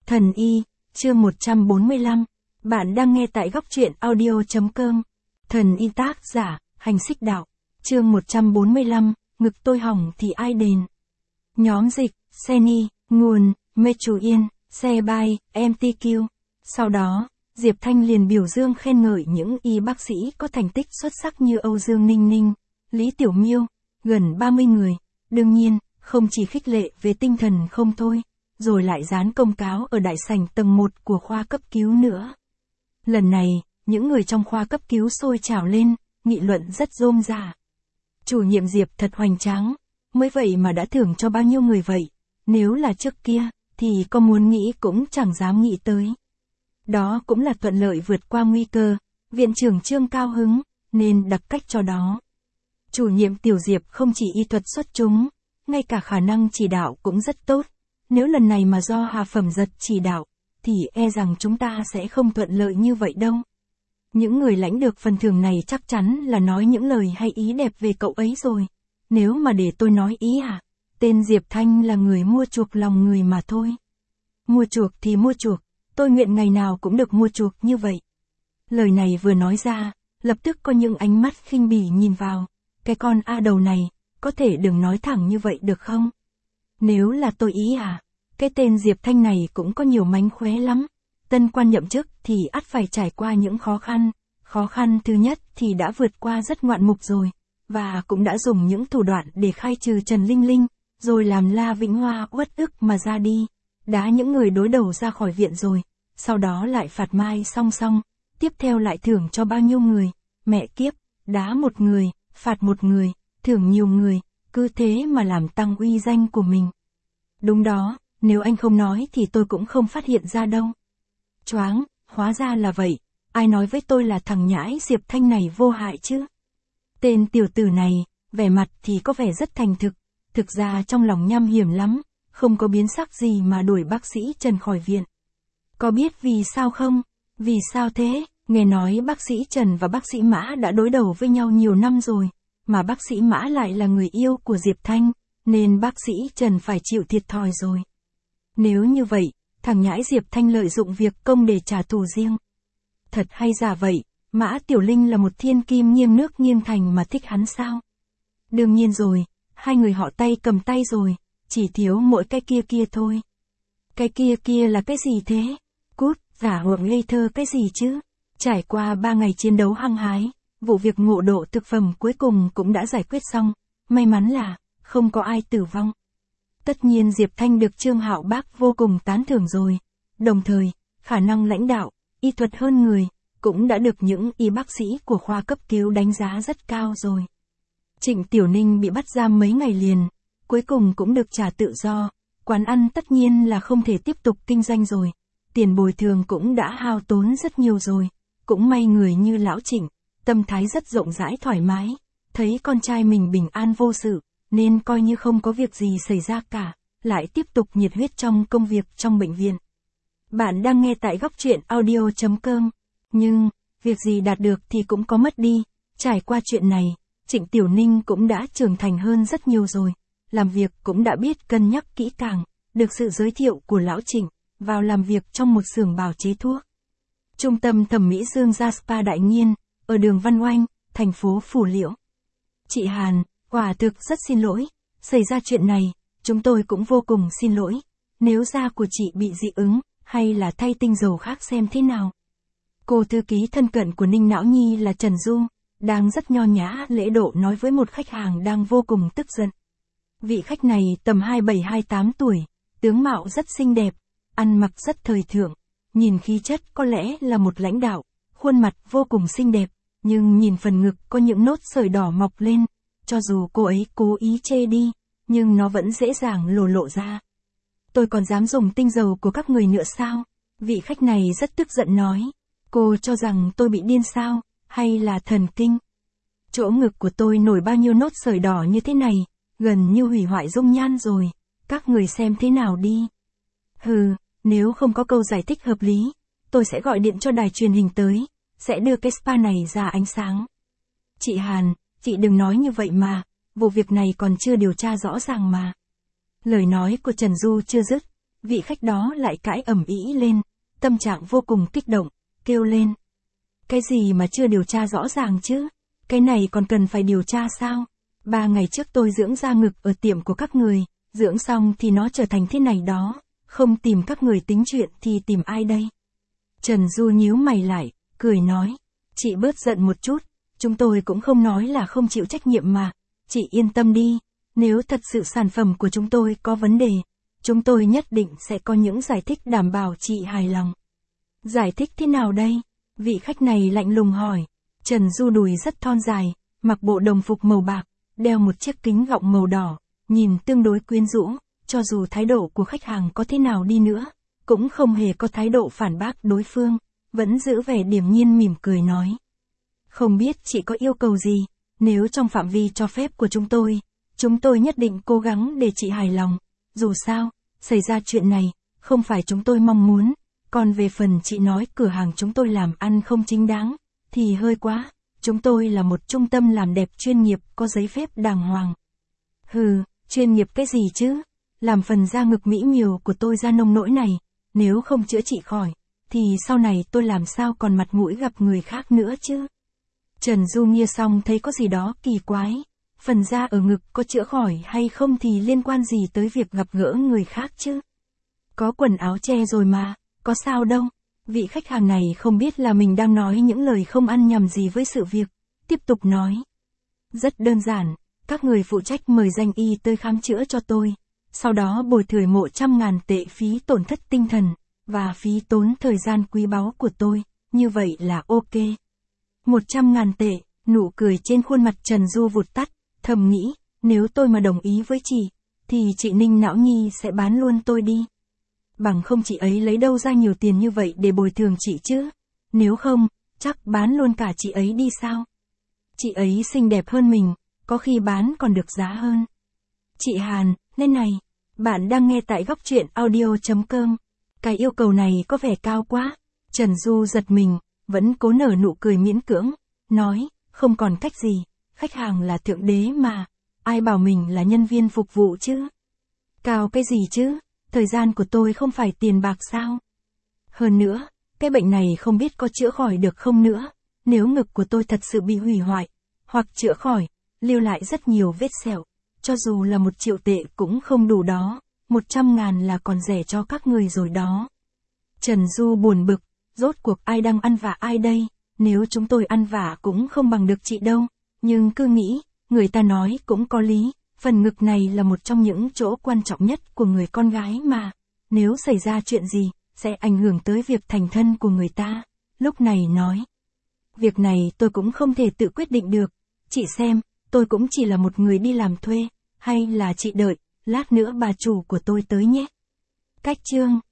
Thần Y, chương 145. Bạn đang nghe tại góc truyện audio.com. Thần Y tác giả, Hành Xích Đạo. Chương 145, ngực tôi hỏng thì ai đền. Nhóm dịch, Seni, nguồn, Mê Chủ Yên, xe bay, MTQ. Sau đó, Diệp Thanh liền biểu dương khen ngợi những y bác sĩ có thành tích xuất sắc như Âu Dương Ninh Ninh, Lý Tiểu Miêu, gần 30 người. Đương nhiên, không chỉ khích lệ về tinh thần không thôi, rồi lại dán công cáo ở đại sảnh tầng 1 của khoa cấp cứu nữa. Lần này, những người trong khoa cấp cứu sôi trào lên, nghị luận rất rôm rả. Chủ nhiệm Diệp thật hoành tráng, mới vậy mà đã thưởng cho bao nhiêu người vậy, nếu là trước kia, thì có muốn nghĩ cũng chẳng dám nghĩ tới. Đó cũng là thuận lợi vượt qua nguy cơ, viện trưởng Trương cao hứng, nên đặc cách cho đó. Chủ nhiệm Tiểu Diệp không chỉ y thuật xuất chúng, ngay cả khả năng chỉ đạo cũng rất tốt. Nếu lần này mà do Hà Phẩm Giật chỉ đạo, thì e rằng chúng ta sẽ không thuận lợi như vậy đâu. Những người lãnh được phần thưởng này chắc chắn là nói những lời hay ý đẹp về cậu ấy rồi. Nếu mà để tôi nói ý à, tên Diệp Thanh là người mua chuộc lòng người mà thôi. Mua chuộc thì mua chuộc, tôi nguyện ngày nào cũng được mua chuộc như vậy. Lời này vừa nói ra, lập tức có những ánh mắt khinh bỉ nhìn vào. Cái con A đầu này, có thể đừng nói thẳng như vậy được không? Nếu là tôi ý à, cái tên Diệp Thanh này cũng có nhiều mánh khóe lắm. Tân quan nhậm chức thì ắt phải trải qua những khó khăn. Khó khăn thứ nhất thì đã vượt qua rất ngoạn mục rồi, và cũng đã dùng những thủ đoạn để khai trừ Trần Linh Linh, rồi làm La Vĩnh Hoa uất ức mà ra đi. Đá những người đối đầu ra khỏi viện rồi, sau đó lại phạt Mai song song, tiếp theo lại thưởng cho bao nhiêu người, mẹ kiếp, đá một người, phạt một người, thưởng nhiều người, cứ thế mà làm tăng uy danh của mình. Đúng đó, nếu anh không nói thì tôi cũng không phát hiện ra đâu. Choáng, hóa ra là vậy, ai nói với tôi là thằng nhãi Diệp Thanh này vô hại chứ? Tên tiểu tử này, vẻ mặt thì có vẻ rất thành thực, thực ra trong lòng nham hiểm lắm, không có biến sắc gì mà đuổi bác sĩ Trần khỏi viện. Có biết vì sao không? Vì sao thế? Nghe nói bác sĩ Trần và bác sĩ Mã đã đối đầu với nhau nhiều năm rồi, mà bác sĩ Mã lại là người yêu của Diệp Thanh, nên bác sĩ Trần phải chịu thiệt thòi rồi. Nếu như vậy, thằng nhãi Diệp Thanh lợi dụng việc công để trả thù riêng. Thật hay giả vậy, Mã Tiểu Linh là một thiên kim nghiêng nước nghiêng thành mà thích hắn sao? Đương nhiên rồi, hai người họ tay cầm tay rồi, chỉ thiếu mỗi cái kia kia thôi. Cái kia kia là cái gì thế? Cút, giả huộng ngây thơ cái gì chứ? Trải qua 3 ngày chiến đấu hăng hái, vụ việc ngộ đổ thực phẩm cuối cùng cũng đã giải quyết xong, may mắn là không có ai tử vong. Tất nhiên Diệp Thanh được Trương Hạo Bác vô cùng tán thưởng rồi, đồng thời, khả năng lãnh đạo, y thuật hơn người, cũng đã được những y bác sĩ của khoa cấp cứu đánh giá rất cao rồi. Trịnh Tiểu Ninh bị bắt giam mấy ngày liền, cuối cùng cũng được trả tự do, quán ăn tất nhiên là không thể tiếp tục kinh doanh rồi, tiền bồi thường cũng đã hao tốn rất nhiều rồi, cũng may người như lão Trịnh, tâm thái rất rộng rãi thoải mái, thấy con trai mình bình an vô sự, nên coi như không có việc gì xảy ra cả, lại tiếp tục nhiệt huyết trong công việc trong bệnh viện. Bạn đang nghe tại góc truyện audio.com, nhưng, việc gì đạt được thì cũng có mất đi, trải qua chuyện này, Trịnh Tiểu Ninh cũng đã trưởng thành hơn rất nhiều rồi, làm việc cũng đã biết cân nhắc kỹ càng, được sự giới thiệu của lão Trịnh, vào làm việc trong một xưởng bào chế thuốc. Trung tâm thẩm mỹ Dương Gia Spa Đại Nghiên, ở đường Văn Oanh, thành phố Phù Liễu. Chị Hàn, quả thực rất xin lỗi, xảy ra chuyện này, chúng tôi cũng vô cùng xin lỗi, nếu da của chị bị dị ứng, hay là thay tinh dầu khác xem thế nào. Cô thư ký thân cận của Ninh Não Nhi là Trần Du, đang rất nho nhã lễ độ nói với một khách hàng đang vô cùng tức giận. Vị khách này tầm 27-28 tuổi, tướng mạo rất xinh đẹp, ăn mặc rất thời thượng, nhìn khí chất có lẽ là một lãnh đạo, khuôn mặt vô cùng xinh đẹp, nhưng nhìn phần ngực có những nốt sợi đỏ mọc lên, cho dù cô ấy cố ý chê đi, nhưng nó vẫn dễ dàng lộ ra. Tôi còn dám dùng tinh dầu của các người nữa sao? Vị khách này rất tức giận nói, cô cho rằng tôi bị điên sao, hay là thần kinh? Chỗ ngực của tôi nổi bao nhiêu nốt sợi đỏ như thế này, gần như hủy hoại dung nhan rồi, các người xem thế nào đi. Hừ, nếu không có câu giải thích hợp lý, tôi sẽ gọi điện cho đài truyền hình tới, sẽ đưa cái spa này ra ánh sáng. Chị Hàn, chị đừng nói như vậy mà, vụ việc này còn chưa điều tra rõ ràng mà. Lời nói của Trần Du chưa dứt, vị khách đó lại cãi ầm ĩ lên, tâm trạng vô cùng kích động, kêu lên. Cái gì mà chưa điều tra rõ ràng chứ? Cái này còn cần phải điều tra sao? 3 ngày trước tôi dưỡng da ngực ở tiệm của các người, dưỡng xong thì nó trở thành thế này đó, không tìm các người tính chuyện thì tìm ai đây? Trần Du nhíu mày lại, cười nói, chị bớt giận một chút, chúng tôi cũng không nói là không chịu trách nhiệm mà, chị yên tâm đi, nếu thật sự sản phẩm của chúng tôi có vấn đề, chúng tôi nhất định sẽ có những giải thích đảm bảo chị hài lòng. Giải thích thế nào đây? Vị khách này lạnh lùng hỏi. Trần Du đùi rất thon dài, mặc bộ đồng phục màu bạc, đeo một chiếc kính gọng màu đỏ, nhìn tương đối quyến rũ, cho dù thái độ của khách hàng có thế nào đi nữa, cũng không hề có thái độ phản bác đối phương, vẫn giữ vẻ điềm nhiên mỉm cười nói. Không biết chị có yêu cầu gì, nếu trong phạm vi cho phép của chúng tôi nhất định cố gắng để chị hài lòng, dù sao, xảy ra chuyện này, không phải chúng tôi mong muốn, còn về phần chị nói cửa hàng chúng tôi làm ăn không chính đáng, thì hơi quá, chúng tôi là một trung tâm làm đẹp chuyên nghiệp có giấy phép đàng hoàng. Hừ, chuyên nghiệp cái gì chứ? Làm phần da ngực mỹ miều của tôi ra nông nỗi này, nếu không chữa trị khỏi, thì sau này tôi làm sao còn mặt mũi gặp người khác nữa chứ? Trần Du nghe xong thấy có gì đó kỳ quái, phần da ở ngực có chữa khỏi hay không thì liên quan gì tới việc gặp gỡ người khác chứ? Có quần áo che rồi mà, có sao đâu? Vị khách hàng này không biết là mình đang nói những lời không ăn nhầm gì với sự việc, tiếp tục nói. Rất đơn giản, các người phụ trách mời danh y tới khám chữa cho tôi, sau đó bồi thường 100.000 tệ phí tổn thất tinh thần, và phí tốn thời gian quý báu của tôi, như vậy là ok. 100.000 tệ, nụ cười trên khuôn mặt Trần Du vụt tắt, thầm nghĩ, nếu tôi mà đồng ý với chị, thì chị Ninh Não Nhi sẽ bán luôn tôi đi. Bằng không chị ấy lấy đâu ra nhiều tiền như vậy để bồi thường chị chứ? Nếu không, chắc bán luôn cả chị ấy đi sao? Chị ấy xinh đẹp hơn mình, có khi bán còn được giá hơn. Chị Hàn, nên này, bạn đang nghe tại góc truyện audio.com. Cái yêu cầu này có vẻ cao quá. Trần Du giật mình, vẫn cố nở nụ cười miễn cưỡng, nói, không còn cách gì, khách hàng là thượng đế mà, ai bảo mình là nhân viên phục vụ chứ? Cao cái gì chứ? Thời gian của tôi không phải tiền bạc sao? Hơn nữa, cái bệnh này không biết có chữa khỏi được không nữa, nếu ngực của tôi thật sự bị hủy hoại, hoặc chữa khỏi, lưu lại rất nhiều vết sẹo, cho dù là 1 triệu tệ cũng không đủ đó, 100.000 là còn rẻ cho các người rồi đó. Trần Du buồn bực, rốt cuộc ai đang ăn vạ ai đây, nếu chúng tôi ăn vạ cũng không bằng được chị đâu, nhưng cứ nghĩ, người ta nói cũng có lý, phần ngực này là một trong những chỗ quan trọng nhất của người con gái mà, nếu xảy ra chuyện gì, sẽ ảnh hưởng tới việc thành thân của người ta, lúc này nói. Việc này tôi cũng không thể tự quyết định được, chị xem, tôi cũng chỉ là một người đi làm thuê, hay là chị đợi, lát nữa bà chủ của tôi tới nhé. Cách chương